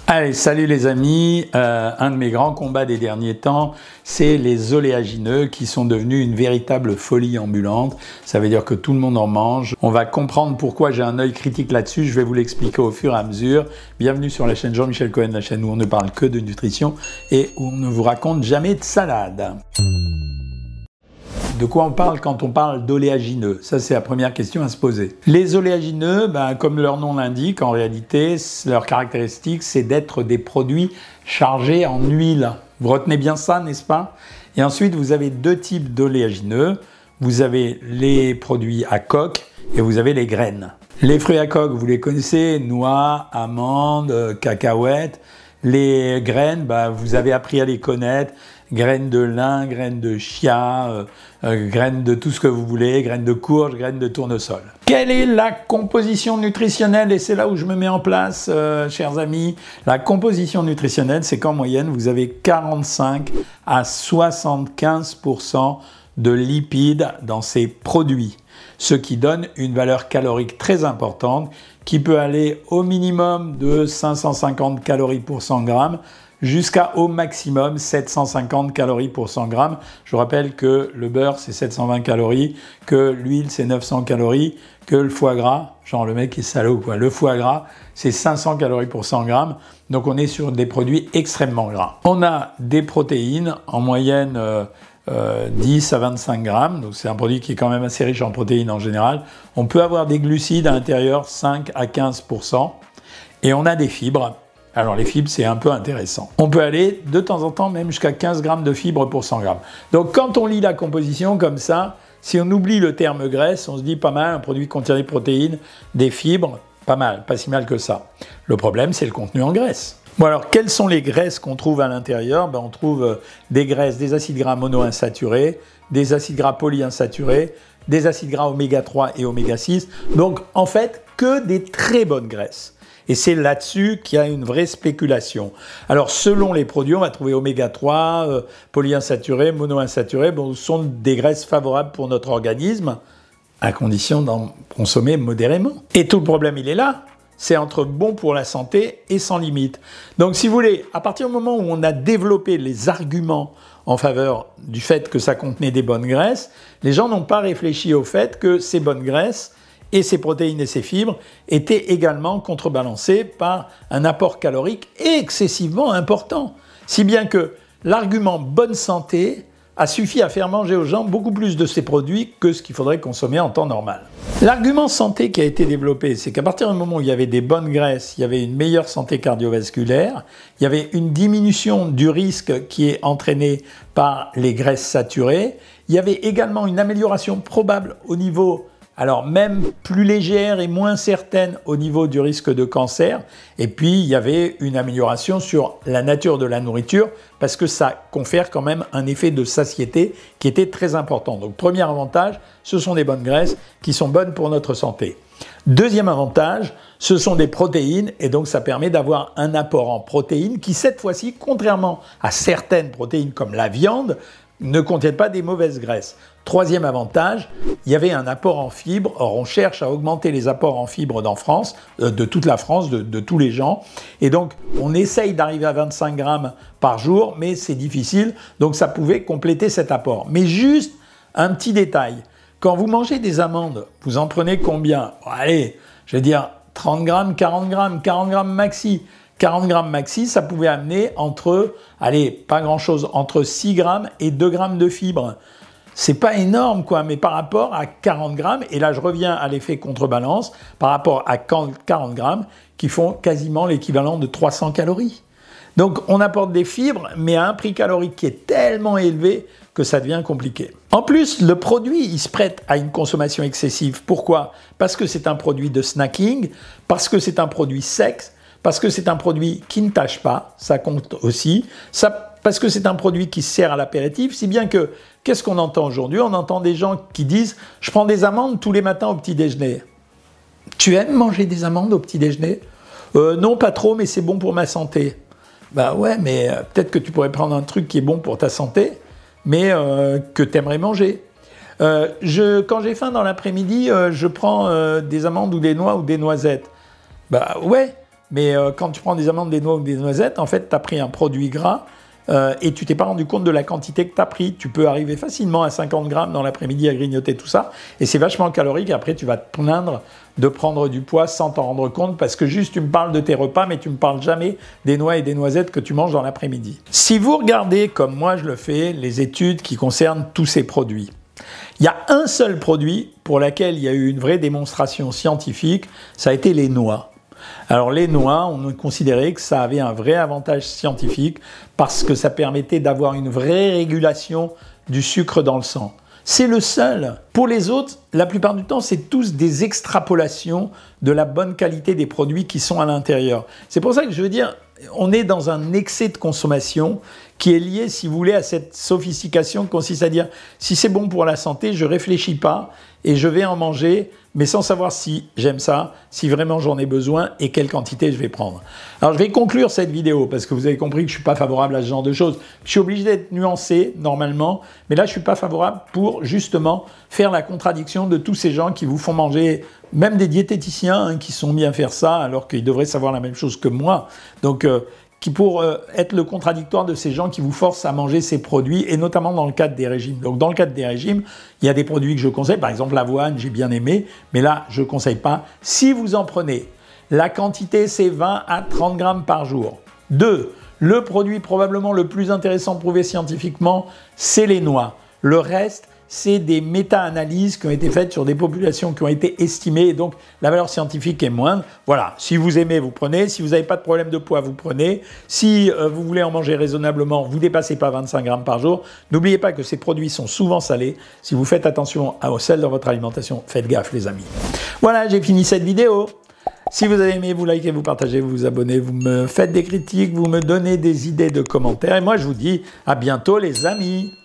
Allez, salut les amis, un de mes grands combats des derniers temps, c'est les oléagineux qui sont devenus une véritable folie ambulante. Ça veut dire que tout le monde en mange. On va comprendre pourquoi j'ai un œil critique là-dessus, je vais vous l'expliquer au fur et à mesure. Bienvenue sur la chaîne Jean-Michel Cohen, la chaîne où on ne parle que de nutrition et où on ne vous raconte jamais de salade. De quoi on parle quand on parle d'oléagineux? Ça, c'est la première question à se poser. Les oléagineux, comme leur nom l'indique, en réalité, leur caractéristique, c'est d'être des produits chargés en huile. Vous retenez bien ça, n'est-ce pas? Et ensuite, vous avez deux types d'oléagineux. Vous avez les produits à coque et vous avez les graines. Les fruits à coque, vous les connaissez, noix, amandes, cacahuètes. Les graines, vous avez appris à les connaître. Graines de lin, graines de chia, graines de tout ce que vous voulez, graines de courge, graines de tournesol. Quelle est la composition nutritionnelle? Et c'est là où je me mets en place, chers amis. La composition nutritionnelle, c'est qu'en moyenne, vous avez 45 à 75% de lipides dans ces produits, ce qui donne une valeur calorique très importante qui peut aller au minimum de 550 calories pour 100 grammes jusqu'à au maximum 750 calories pour 100 grammes. Je vous rappelle que le beurre, c'est 720 calories, que l'huile, c'est 900 calories, que le foie gras, genre le mec est salaud quoi, le foie gras, c'est 500 calories pour 100 grammes. Donc on est sur des produits extrêmement gras. On a des protéines, en moyenne 10 à 25 grammes, donc c'est un produit qui est quand même assez riche en protéines en général. On peut avoir des glucides à l'intérieur, 5 à 15%, et on a des fibres. Alors les fibres, c'est un peu intéressant. On peut aller de temps en temps même jusqu'à 15 grammes de fibres pour 100 grammes. Donc quand on lit la composition comme ça, si on oublie le terme graisse, on se dit pas mal, un produit qui contient des protéines, des fibres, pas mal, pas si mal que ça. Le problème, c'est le contenu en graisse. Bon alors, quelles sont les graisses qu'on trouve à l'intérieur? On trouve des graisses, des acides gras monoinsaturés, des acides gras polyinsaturés, des acides gras oméga 3 et oméga 6. Donc en fait, que des très bonnes graisses. Et c'est là-dessus qu'il y a une vraie spéculation. Alors, selon les produits, on va trouver oméga 3, polyinsaturés, monoinsaturés. Ce sont des graisses favorables pour notre organisme, à condition d'en consommer modérément. Et tout le problème, il est là. C'est entre bon pour la santé et sans limite. Donc, si vous voulez, à partir du moment où on a développé les arguments en faveur du fait que ça contenait des bonnes graisses, les gens n'ont pas réfléchi au fait que ces bonnes graisses et ces protéines et ces fibres étaient également contrebalancées par un apport calorique excessivement important. Si bien que l'argument bonne santé a suffi à faire manger aux gens beaucoup plus de ces produits que ce qu'il faudrait consommer en temps normal. L'argument santé qui a été développé, c'est qu'à partir du moment où il y avait des bonnes graisses, il y avait une meilleure santé cardiovasculaire, il y avait une diminution du risque qui est entraîné par les graisses saturées, il y avait également une amélioration probable au niveau alors même plus légère et moins certaine au niveau du risque de cancer. Et puis, il y avait une amélioration sur la nature de la nourriture parce que ça confère quand même un effet de satiété qui était très important. Donc, premier avantage, ce sont des bonnes graisses qui sont bonnes pour notre santé. Deuxième avantage, ce sont des protéines et donc ça permet d'avoir un apport en protéines qui, cette fois-ci, contrairement à certaines protéines comme la viande, ne contiennent pas des mauvaises graisses. Troisième avantage, il y avait un apport en fibres. Or, on cherche à augmenter les apports en fibres dans France, de toute la France, de tous les gens. Et donc, on essaye d'arriver à 25 grammes par jour, mais c'est difficile. Donc, ça pouvait compléter cet apport. Mais juste un petit détail. Quand vous mangez des amandes, vous en prenez combien? Allez, je vais dire 30 grammes, 40 grammes maxi. 40 grammes maxi, ça pouvait amener entre, allez, pas grand-chose, entre 6 grammes et 2 grammes de fibres. C'est pas énorme, quoi, mais par rapport à 40 grammes, et là je reviens à l'effet contrebalance, par rapport à 40 grammes qui font quasiment l'équivalent de 300 calories. Donc on apporte des fibres, mais à un prix calorique qui est tellement élevé que ça devient compliqué. En plus, le produit, il se prête à une consommation excessive. Pourquoi? Parce que c'est un produit de snacking, parce que c'est un produit sec, parce que c'est un produit qui ne tâche pas, ça compte aussi, parce que c'est un produit qui sert à l'apéritif, si bien que, qu'est-ce qu'on entend aujourd'hui? On entend des gens qui disent « je prends des amandes tous les matins au petit déjeuner ». Tu aimes manger des amandes au petit déjeuner? Non, pas trop, mais c'est bon pour ma santé. Bah ouais, mais peut-être que tu pourrais prendre un truc qui est bon pour ta santé, mais que tu aimerais manger. Quand j'ai faim dans l'après-midi, je prends des amandes ou des noix ou des noisettes. Bah ouais, mais quand tu prends des amandes, des noix ou des noisettes, en fait, tu as pris un produit gras et tu t'es pas rendu compte de la quantité que tu as pris. Tu peux arriver facilement à 50 grammes dans l'après-midi à grignoter tout ça, et c'est vachement calorique. Après, tu vas te plaindre de prendre du poids sans t'en rendre compte, parce que juste tu me parles de tes repas, mais tu me parles jamais des noix et des noisettes que tu manges dans l'après-midi. Si vous regardez, comme moi je le fais, les études qui concernent tous ces produits, il y a un seul produit pour lequel il y a eu une vraie démonstration scientifique, ça a été les noix. Alors les noix, on a considéré que ça avait un vrai avantage scientifique parce que ça permettait d'avoir une vraie régulation du sucre dans le sang. C'est le seul. Pour les autres, la plupart du temps, c'est tous des extrapolations de la bonne qualité des produits qui sont à l'intérieur. C'est pour ça que je veux dire, on est dans un excès de consommation qui est lié, si vous voulez, à cette sophistication qui consiste à dire si c'est bon pour la santé, je ne réfléchis pas et je vais en manger, mais sans savoir si j'aime ça, si vraiment j'en ai besoin et quelle quantité je vais prendre. Alors je vais conclure cette vidéo parce que vous avez compris que je ne suis pas favorable à ce genre de choses. Je suis obligé d'être nuancé normalement, mais là je ne suis pas favorable pour justement faire la contradiction de tous ces gens qui vous font manger, même des diététiciens hein, qui sont mis à faire ça alors qu'ils devraient savoir la même chose que moi. Donc qui pour être le contradictoire de ces gens qui vous forcent à manger ces produits, et notamment dans le cadre des régimes. Donc dans le cadre des régimes, il y a des produits que je conseille, par exemple l'avoine, j'ai bien aimé, mais là je ne conseille pas. Si vous en prenez, la quantité c'est 20 à 30 grammes par jour. 2. Le produit probablement le plus intéressant prouvé scientifiquement, c'est les noix. Le reste, c'est des méta-analyses qui ont été faites sur des populations qui ont été estimées, et donc la valeur scientifique est moindre. Voilà, si vous aimez, vous prenez. Si vous n'avez pas de problème de poids, vous prenez. Si vous voulez en manger raisonnablement, vous ne dépassez pas 25 grammes par jour. N'oubliez pas que ces produits sont souvent salés. Si vous faites attention au sel dans votre alimentation, faites gaffe les amis. Voilà, j'ai fini cette vidéo. Si vous avez aimé, vous likez, vous partagez, vous vous abonnez, vous me faites des critiques, vous me donnez des idées de commentaires. Et moi, je vous dis à bientôt les amis.